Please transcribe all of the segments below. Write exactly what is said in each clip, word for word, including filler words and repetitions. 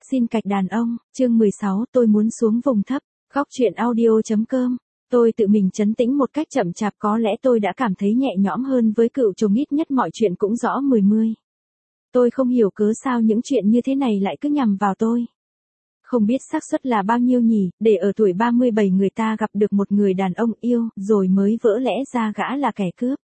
Xin cạch đàn ông, chương mười sáu tôi muốn xuống vùng thấp, góc truyện audio.com. Tôi tự mình trấn tĩnh một cách chậm chạp, có lẽ tôi đã cảm thấy nhẹ nhõm hơn với cựu chồng, ít nhất mọi chuyện cũng rõ mười mươi. Tôi không hiểu cớ sao những chuyện như thế này lại cứ nhằm vào tôi. Không biết xác suất là bao nhiêu nhỉ, để ở tuổi ba mươi bảy người ta gặp được một người đàn ông yêu, rồi mới vỡ lẽ ra gã là kẻ cướp.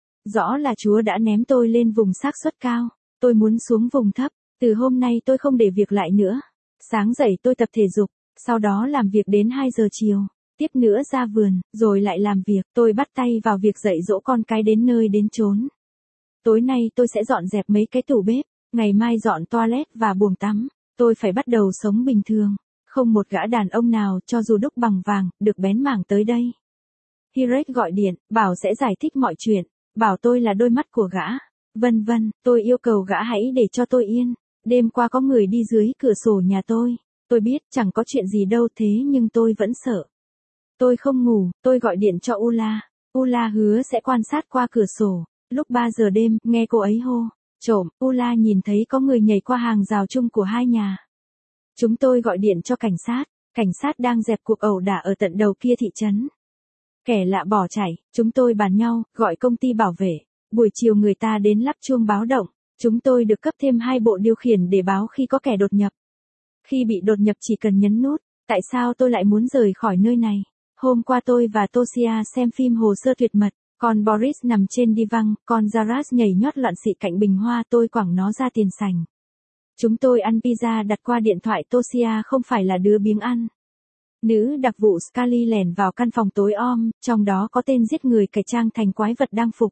Rõ là Chúa đã ném tôi lên vùng xác suất cao, tôi muốn xuống vùng thấp. Từ hôm nay tôi không để việc lại nữa. Sáng dậy tôi tập thể dục, sau đó làm việc đến hai giờ chiều, tiếp nữa ra vườn, rồi lại làm việc. Tôi bắt tay vào việc dạy dỗ con cái đến nơi đến chốn. Tối nay tôi sẽ dọn dẹp mấy cái tủ bếp, ngày mai dọn toilet và buồng tắm. Tôi phải bắt đầu sống bình thường. Không một gã đàn ông nào, cho dù đúc bằng vàng, được bén mảng tới đây. Hirek gọi điện, bảo sẽ giải thích mọi chuyện, bảo tôi là đôi mắt của gã. Vân vân, tôi yêu cầu gã hãy để cho tôi yên. Đêm qua có người đi dưới cửa sổ nhà tôi. Tôi biết chẳng có chuyện gì đâu, thế nhưng tôi vẫn sợ. Tôi không ngủ, tôi gọi điện cho Ula. Ula hứa sẽ quan sát qua cửa sổ. Lúc ba giờ đêm, nghe cô ấy hô trộm, Ula nhìn thấy có người nhảy qua hàng rào chung của hai nhà. Chúng tôi gọi điện cho cảnh sát. Cảnh sát đang dẹp cuộc ẩu đả ở tận đầu kia thị trấn. Kẻ lạ bỏ chạy, chúng tôi bàn nhau, gọi công ty bảo vệ. Buổi chiều người ta đến lắp chuông báo động. Chúng tôi được cấp thêm hai bộ điều khiển để báo khi có kẻ đột nhập. Khi bị đột nhập chỉ cần nhấn nút. Tại sao tôi lại muốn rời khỏi nơi này? Hôm qua tôi và Tosia xem phim Hồ sơ tuyệt mật. Con Boris nằm trên đi văng, con Zaras nhảy nhót loạn xị cạnh bình hoa, tôi quẳng nó ra tiền sảnh. Chúng tôi ăn pizza đặt qua điện thoại. Tosia không phải là đứa biếng ăn. Nữ đặc vụ Scully lẻn vào căn phòng tối om, trong đó có tên giết người cải trang thành quái vật đang phục.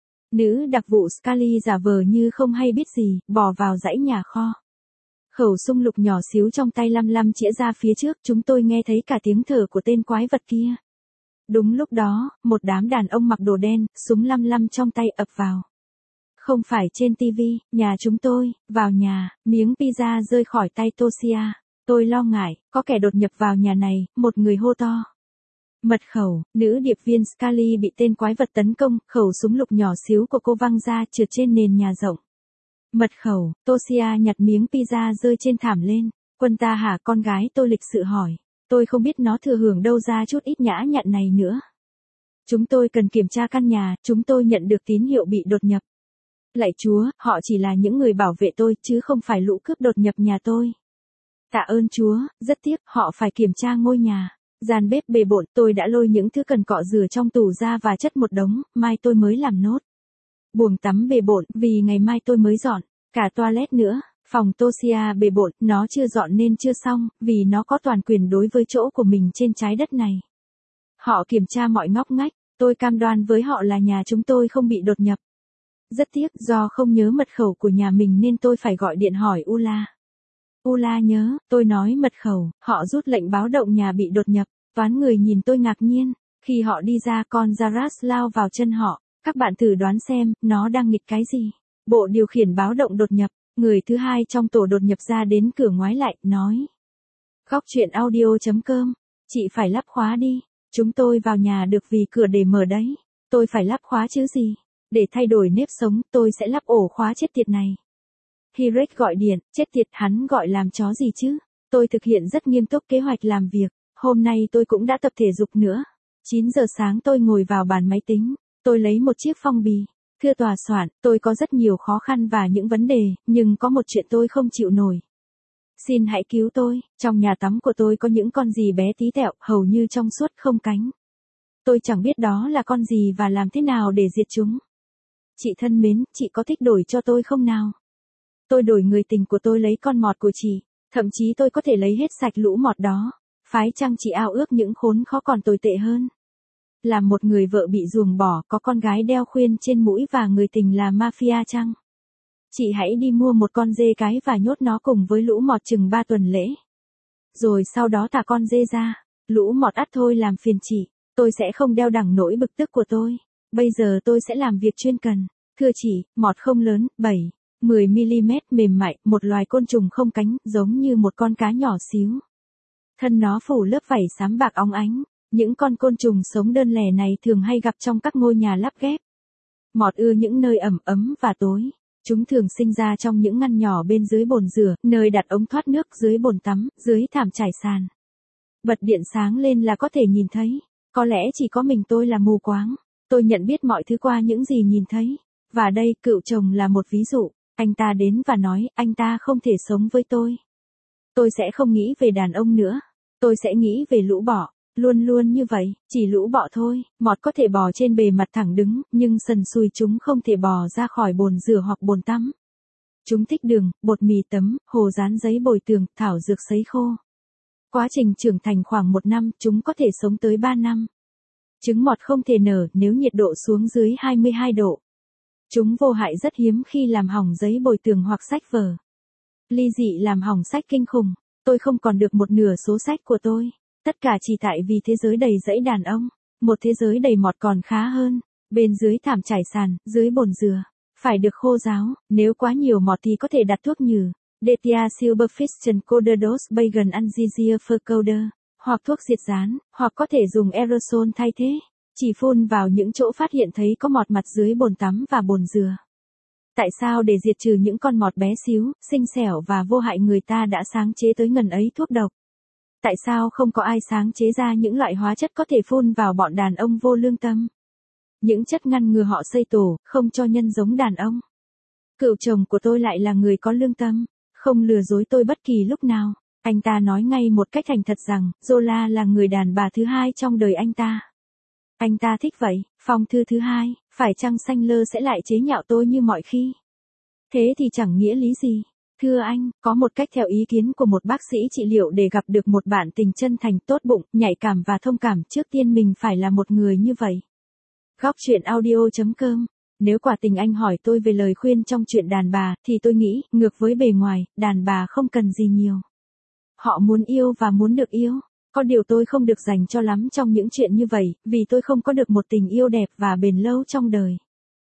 Nữ đặc vụ Scully giả vờ như không hay biết gì, bỏ vào dãy nhà kho. Khẩu súng lục nhỏ xíu trong tay lăm lăm chĩa ra phía trước, chúng tôi nghe thấy cả tiếng thở của tên quái vật kia. Đúng lúc đó, một đám đàn ông mặc đồ đen, súng lăm lăm trong tay ập vào. Không phải trên tivi, nhà chúng tôi, vào nhà, miếng pizza rơi khỏi tay Tosia. Tôi lo ngại, có kẻ đột nhập vào nhà này, một người hô to. Mật khẩu, nữ điệp viên Scully bị tên quái vật tấn công, khẩu súng lục nhỏ xíu của cô văng ra trượt trên nền nhà rộng. Mật khẩu, Tosia nhặt miếng pizza rơi trên thảm lên. Quân ta hả? Con gái tôi lịch sự hỏi. Tôi không biết nó thừa hưởng đâu ra chút ít nhã nhặn này nữa. Chúng tôi cần kiểm tra căn nhà, chúng tôi nhận được tín hiệu bị đột nhập. Lạy Chúa, họ chỉ là những người bảo vệ tôi, chứ không phải lũ cướp đột nhập nhà tôi. Tạ ơn Chúa, rất tiếc, họ phải kiểm tra ngôi nhà. Gian bếp bề bộn, tôi đã lôi những thứ cần cọ rửa trong tủ ra và chất một đống, mai tôi mới làm nốt. Buồng tắm bề bộn, vì ngày mai tôi mới dọn, cả toilet nữa. Phòng Tosia bề bộn, nó chưa dọn nên chưa xong, vì nó có toàn quyền đối với chỗ của mình trên trái đất này. Họ kiểm tra mọi ngóc ngách, tôi cam đoan với họ là nhà chúng tôi không bị đột nhập. Rất tiếc, do không nhớ mật khẩu của nhà mình nên tôi phải gọi điện hỏi Ula. Ula nhớ, tôi nói mật khẩu, họ rút lệnh báo động nhà bị đột nhập. Toán người nhìn tôi ngạc nhiên. Khi họ đi ra, con Zaras lao vào chân họ. Các bạn thử đoán xem, nó đang nghịch cái gì? Bộ điều khiển báo động đột nhập. Người thứ hai trong tổ đột nhập ra đến cửa ngoái lại, nói. Góc truyện audio.com. Chị phải lắp khóa đi. Chúng tôi vào nhà được vì cửa để mở đấy. Tôi phải lắp khóa chứ gì? Để thay đổi nếp sống, tôi sẽ lắp ổ khóa chết tiệt này. Hirek gọi điện, chết tiệt, hắn gọi làm chó gì chứ? Tôi thực hiện rất nghiêm túc kế hoạch làm việc. Hôm nay tôi cũng đã tập thể dục nữa. chín giờ sáng tôi ngồi vào bàn máy tính. Tôi lấy một chiếc phong bì. Thưa tòa soạn, tôi có rất nhiều khó khăn và những vấn đề, nhưng có một chuyện tôi không chịu nổi. Xin hãy cứu tôi, trong nhà tắm của tôi có những con gì bé tí tẹo, hầu như trong suốt không cánh. Tôi chẳng biết đó là con gì và làm thế nào để diệt chúng. Chị thân mến, chị có thích đổi cho tôi không nào? Tôi đổi người tình của tôi lấy con mọt của chị, thậm chí tôi có thể lấy hết sạch lũ mọt đó. Phái chăng chị ao ước những khốn khó còn tồi tệ hơn? Làm một người vợ bị ruồng bỏ, có con gái đeo khuyên trên mũi và người tình là mafia chăng? Chị hãy đi mua một con dê cái và nhốt nó cùng với lũ mọt chừng ba tuần lễ. Rồi sau đó thả con dê ra. Lũ mọt ắt thôi làm phiền chị. Tôi sẽ không đeo đẳng nỗi bực tức của tôi. Bây giờ tôi sẽ làm việc chuyên cần. Thưa chị, mọt không lớn, bảy, mười mi-li-mét mềm mại, một loài côn trùng không cánh, giống như một con cá nhỏ xíu. Thân nó phủ lớp vảy xám bạc óng ánh. Những con côn trùng sống đơn lẻ này thường hay gặp trong các ngôi nhà lắp ghép. Mọt ưa những nơi ẩm ấm và tối. Chúng thường sinh ra trong những ngăn nhỏ bên dưới bồn rửa, nơi đặt ống thoát nước, dưới bồn tắm, dưới thảm trải sàn. Bật điện sáng lên là có thể nhìn thấy. Có lẽ chỉ có mình tôi là mù quáng. Tôi nhận biết mọi thứ qua những gì nhìn thấy. Và đây, cựu chồng là một ví dụ. Anh ta đến và nói, anh ta không thể sống với tôi. Tôi sẽ không nghĩ về đàn ông nữa. Tôi sẽ nghĩ về lũ bọ. Luôn luôn như vậy, chỉ lũ bọ thôi. Mọt có thể bò trên bề mặt thẳng đứng, nhưng sần sùi chúng không thể bò ra khỏi bồn rửa hoặc bồn tắm. Chúng thích đường, bột mì tấm, hồ dán giấy bồi tường, thảo dược sấy khô. Quá trình trưởng thành khoảng một năm, chúng có thể sống tới ba năm. Trứng mọt không thể nở nếu nhiệt độ xuống dưới hai mươi hai độ. Chúng vô hại rất hiếm khi làm hỏng giấy bồi tường hoặc sách vở. Ly dị làm hỏng sách kinh khủng. Tôi không còn được một nửa số sách của tôi. Tất cả chỉ tại vì thế giới đầy rẫy đàn ông. Một thế giới đầy mọt còn khá hơn. Bên dưới thảm trải sàn, dưới bồn dừa. Phải được khô ráo. Nếu quá nhiều mọt thì có thể đặt thuốc nhừ. Detia Silverfish Coder Dose Bagan Angizia Furcoder. Hoặc thuốc diệt rán. Hoặc có thể dùng aerosol thay thế. Chỉ phun vào những chỗ phát hiện thấy có mọt mặt dưới bồn tắm và bồn dừa. Tại sao để diệt trừ những con mọt bé xíu, xinh xẻo và vô hại người ta đã sáng chế tới ngần ấy thuốc độc? Tại sao không có ai sáng chế ra những loại hóa chất có thể phun vào bọn đàn ông vô lương tâm? Những chất ngăn ngừa họ xây tổ, không cho nhân giống đàn ông. Cựu chồng của tôi lại là người có lương tâm, không lừa dối tôi bất kỳ lúc nào. Anh ta nói ngay một cách thành thật rằng, Zola là người đàn bà thứ hai trong đời anh ta. Anh ta thích vậy, phong thư thứ hai, phải chăng Sanger sẽ lại chế nhạo tôi như mọi khi? Thế thì chẳng nghĩa lý gì. Thưa anh, có một cách theo ý kiến của một bác sĩ trị liệu để gặp được một bạn tình chân thành, tốt bụng, nhạy cảm và thông cảm, trước tiên mình phải là một người như vậy. Góc chuyện audio chấm com. Nếu quả tình anh hỏi tôi về lời khuyên trong chuyện đàn bà, thì tôi nghĩ, ngược với bề ngoài, đàn bà không cần gì nhiều. Họ muốn yêu và muốn được yêu. Có điều tôi không được dành cho lắm trong những chuyện như vậy, vì tôi không có được một tình yêu đẹp và bền lâu trong đời.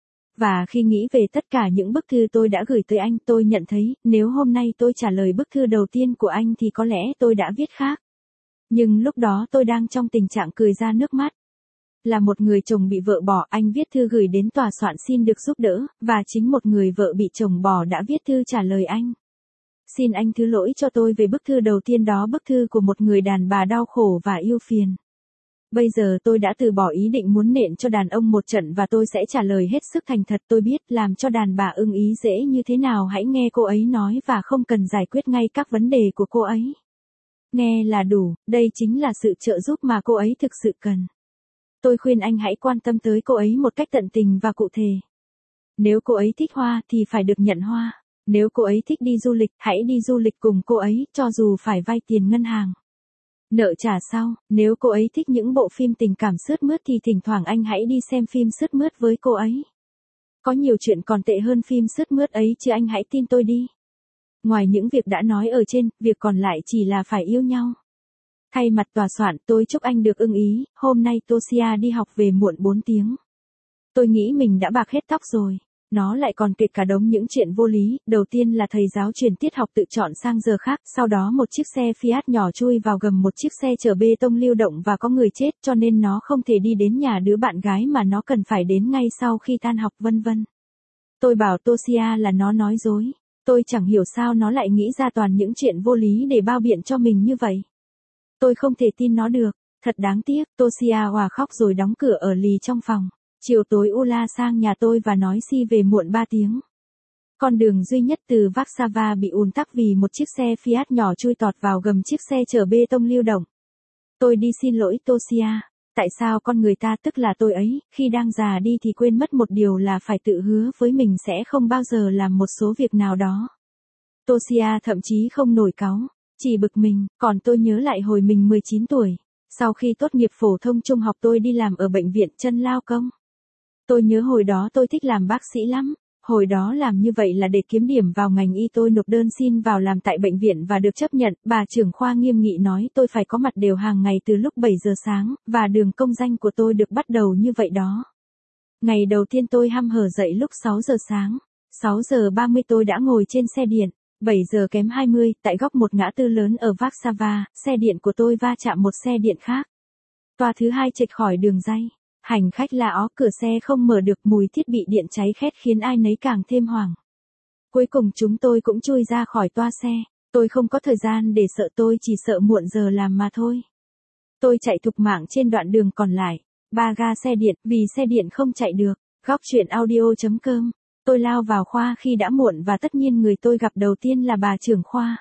Và khi nghĩ về tất cả những bức thư tôi đã gửi tới anh, tôi nhận thấy, nếu hôm nay tôi trả lời bức thư đầu tiên của anh thì có lẽ tôi đã viết khác. Nhưng lúc đó tôi đang trong tình trạng cười ra nước mắt. Là một người chồng bị vợ bỏ, anh viết thư gửi đến tòa soạn xin được giúp đỡ, và chính một người vợ bị chồng bỏ đã viết thư trả lời anh. Xin anh thứ lỗi cho tôi về bức thư đầu tiên đó, bức thư của một người đàn bà đau khổ và yêu phiền. Bây giờ tôi đã từ bỏ ý định muốn nện cho đàn ông một trận và tôi sẽ trả lời hết sức thành thật. Tôi biết làm cho đàn bà ưng ý dễ như thế nào, hãy nghe cô ấy nói và không cần giải quyết ngay các vấn đề của cô ấy. Nghe là đủ, đây chính là sự trợ giúp mà cô ấy thực sự cần. Tôi khuyên anh hãy quan tâm tới cô ấy một cách tận tình và cụ thể. Nếu cô ấy thích hoa thì phải được nhận hoa. Nếu cô ấy thích đi du lịch, hãy đi du lịch cùng cô ấy, cho dù phải vay tiền ngân hàng. Nợ trả sau, nếu cô ấy thích những bộ phim tình cảm sướt mướt thì thỉnh thoảng anh hãy đi xem phim sướt mướt với cô ấy. Có nhiều chuyện còn tệ hơn phim sướt mướt ấy chứ, anh hãy tin tôi đi. Ngoài những việc đã nói ở trên, việc còn lại chỉ là phải yêu nhau. Thay mặt tòa soạn, tôi chúc anh được ưng ý. Hôm nay Tosia đi học về muộn bốn tiếng. Tôi nghĩ mình đã bạc hết tóc rồi. Nó lại còn kể cả đống những chuyện vô lý. Đầu tiên là thầy giáo chuyển tiết học tự chọn sang giờ khác, sau đó một chiếc xe Fiat nhỏ chui vào gầm một chiếc xe chở bê tông lưu động và có người chết, cho nên nó không thể đi đến nhà đứa bạn gái mà nó cần phải đến ngay sau khi tan học, vân vân. Tôi bảo Tosia là nó nói dối. Tôi chẳng hiểu sao nó lại nghĩ ra toàn những chuyện vô lý để bao biện cho mình như vậy. Tôi không thể tin nó được. Thật đáng tiếc. Tosia òa khóc rồi đóng cửa ở lì trong phòng. Chiều tối Ula sang nhà tôi và nói Si về muộn ba tiếng. Con đường duy nhất từ Warsaw bị ùn tắc vì một chiếc xe Fiat nhỏ chui tọt vào gầm chiếc xe chở bê tông lưu động. Tôi đi xin lỗi Tosia. Tại sao con người ta, tức là tôi ấy, khi đang già đi thì quên mất một điều là phải tự hứa với mình sẽ không bao giờ làm một số việc nào đó. Tosia thậm chí không nổi cáu, chỉ bực mình. Còn tôi nhớ lại hồi mình mười chín tuổi. Sau khi tốt nghiệp phổ thông trung học tôi đi làm ở bệnh viện Chân Lao Công. Tôi nhớ hồi đó tôi thích làm bác sĩ lắm. Hồi đó làm như vậy là để kiếm điểm vào ngành y. Tôi nộp đơn xin vào làm tại bệnh viện và được chấp nhận. Bà trưởng khoa nghiêm nghị nói tôi phải có mặt đều hàng ngày từ lúc bảy giờ sáng, và đường công danh của tôi được bắt đầu như vậy đó. Ngày đầu tiên tôi hăm hở dậy lúc sáu giờ sáng. sáu giờ ba mươi tôi đã ngồi trên xe điện. bảy giờ kém hai mươi, tại góc một ngã tư lớn ở Warsaw, xe điện của tôi va chạm một xe điện khác. Toa thứ hai chệch khỏi đường ray. Hành khách la ó, cửa xe không mở được, mùi thiết bị điện cháy khét khiến ai nấy càng thêm hoảng. Cuối cùng chúng tôi cũng chui ra khỏi toa xe. Tôi không có thời gian để sợ, tôi chỉ sợ muộn giờ làm mà thôi. Tôi chạy thục mạng trên đoạn đường còn lại. Ba ga xe điện, vì xe điện không chạy được. Góc truyện audio.com. Tôi lao vào khoa khi đã muộn và tất nhiên người tôi gặp đầu tiên là bà trưởng khoa.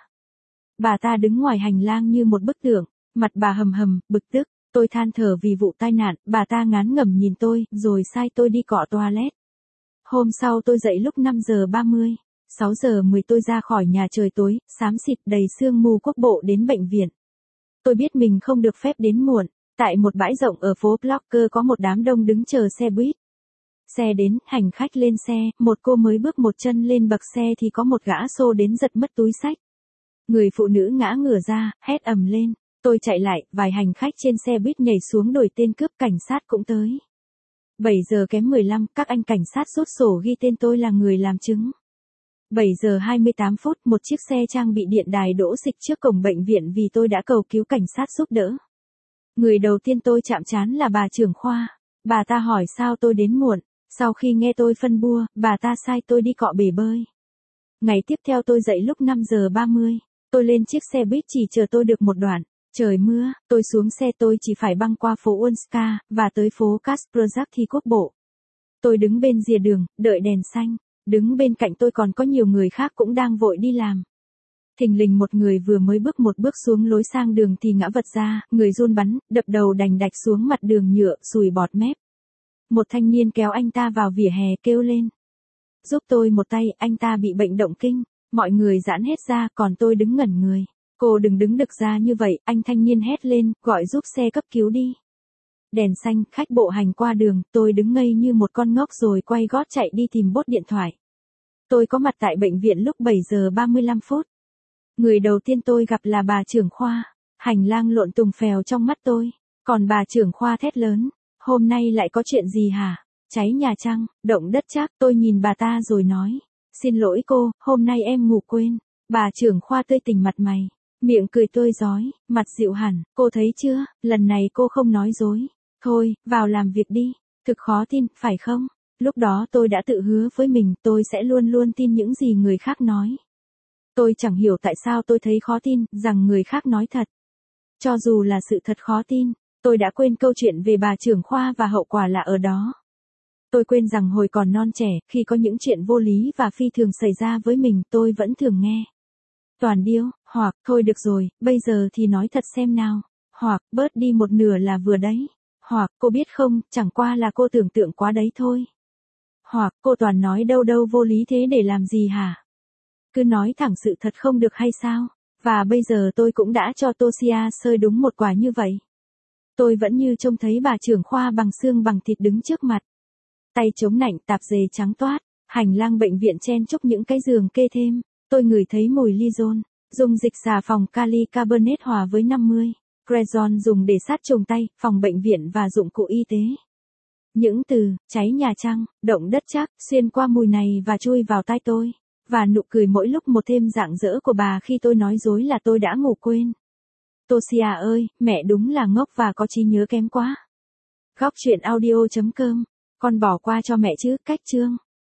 Bà ta đứng ngoài hành lang như một bức tượng, mặt bà hầm hầm, bực tức. Tôi than thở vì vụ tai nạn, bà ta ngán ngẩm nhìn tôi, rồi sai tôi đi cọ toilet. Hôm sau tôi dậy lúc năm giờ ba mươi. sáu giờ mười tôi ra khỏi nhà, trời tối, xám xịt đầy sương mù, quốc bộ đến bệnh viện. Tôi biết mình không được phép đến muộn. Tại một bãi rộng ở phố Blocker có một đám đông đứng chờ xe buýt. Xe đến, hành khách lên xe, một cô mới bước một chân lên bậc xe thì có một gã xô đến giật mất túi xách. Người phụ nữ ngã ngửa ra, hét ầm lên. Tôi chạy lại, vài hành khách trên xe buýt nhảy xuống đuổi tên cướp, cảnh sát cũng tới. bảy giờ kém mười lăm, các anh cảnh sát rút sổ ghi tên tôi là người làm chứng. bảy giờ hai mươi tám phút, một chiếc xe trang bị điện đài đỗ xịch trước cổng bệnh viện vì tôi đã cầu cứu cảnh sát giúp đỡ. Người đầu tiên tôi chạm trán là bà trưởng khoa. Bà ta hỏi sao tôi đến muộn. Sau khi nghe tôi phân bua, bà ta sai tôi đi cọ bể bơi. Ngày tiếp theo tôi dậy lúc năm giờ ba mươi. Tôi lên chiếc xe buýt chỉ chờ tôi được một đoạn. Trời mưa, tôi xuống xe, tôi chỉ phải băng qua phố Ulska, và tới phố Kasperzak thì quốc bộ. Tôi đứng bên rìa đường, đợi đèn xanh. Đứng bên cạnh tôi còn có nhiều người khác cũng đang vội đi làm. Thình lình một người vừa mới bước một bước xuống lối sang đường thì ngã vật ra, người run bắn, đập đầu đành đạch xuống mặt đường nhựa, sùi bọt mép. Một thanh niên kéo anh ta vào vỉa hè, kêu lên. Giúp tôi một tay, anh ta bị bệnh động kinh. Mọi người giãn hết ra, còn tôi đứng ngẩn người. Cô đừng đứng đực ra như vậy, anh thanh niên hét lên, gọi giúp xe cấp cứu đi. Đèn xanh, khách bộ hành qua đường, tôi đứng ngây như một con ngốc rồi quay gót chạy đi tìm bốt điện thoại. Tôi có mặt tại bệnh viện lúc bảy giờ ba mươi lăm phút. Người đầu tiên tôi gặp là bà trưởng khoa. Hành lang lộn tùng phèo trong mắt tôi. Còn bà trưởng khoa thét lớn. Hôm nay lại có chuyện gì hả? Cháy nhà chăng? Động đất chắc? Tôi nhìn bà ta rồi nói. Xin lỗi cô, hôm nay em ngủ quên. Bà trưởng khoa tươi tỉnh mặt mày. Miệng cười tươi rói, mặt dịu hẳn. Cô thấy chưa, lần này cô không nói dối. Thôi, vào làm việc đi. Thực khó tin, phải không? Lúc đó tôi đã tự hứa với mình tôi sẽ luôn luôn tin những gì người khác nói. Tôi chẳng hiểu tại sao tôi thấy khó tin rằng người khác nói thật. Cho dù là sự thật khó tin, tôi đã quên câu chuyện về bà trưởng khoa và hậu quả là ở đó. Tôi quên rằng hồi còn non trẻ, khi có những chuyện vô lý và phi thường xảy ra với mình, tôi vẫn thường nghe. Toàn điêu, hoặc, thôi được rồi, bây giờ thì nói thật xem nào. Hoặc, bớt đi một nửa là vừa đấy. Hoặc, cô biết không, chẳng qua là cô tưởng tượng quá đấy thôi. Hoặc, cô toàn nói đâu đâu vô lý thế để làm gì hả? Cứ nói thẳng sự thật không được hay sao? Và bây giờ tôi cũng đã cho Tosia sơi đúng một quả như vậy. Tôi vẫn như trông thấy bà trưởng khoa bằng xương bằng thịt đứng trước mặt. Tay chống nạnh, tạp dề trắng toát, hành lang bệnh viện chen chúc những cái giường kê thêm. Tôi ngửi thấy mùi Lizone, dùng dịch xà phòng kali carbonate hòa với năm mươi. Crezon dùng để sát trùng tay, phòng bệnh viện và dụng cụ y tế. Những từ, cháy nhà chăng, động đất chắc, xuyên qua mùi này và chui vào tai tôi. Và nụ cười mỗi lúc một thêm rạng rỡ của bà khi tôi nói dối là tôi đã ngủ quên. Tosia ơi, mẹ đúng là ngốc và có trí nhớ kém quá. Góc truyện audio chấm com. Con bỏ qua cho mẹ chứ, cách chương.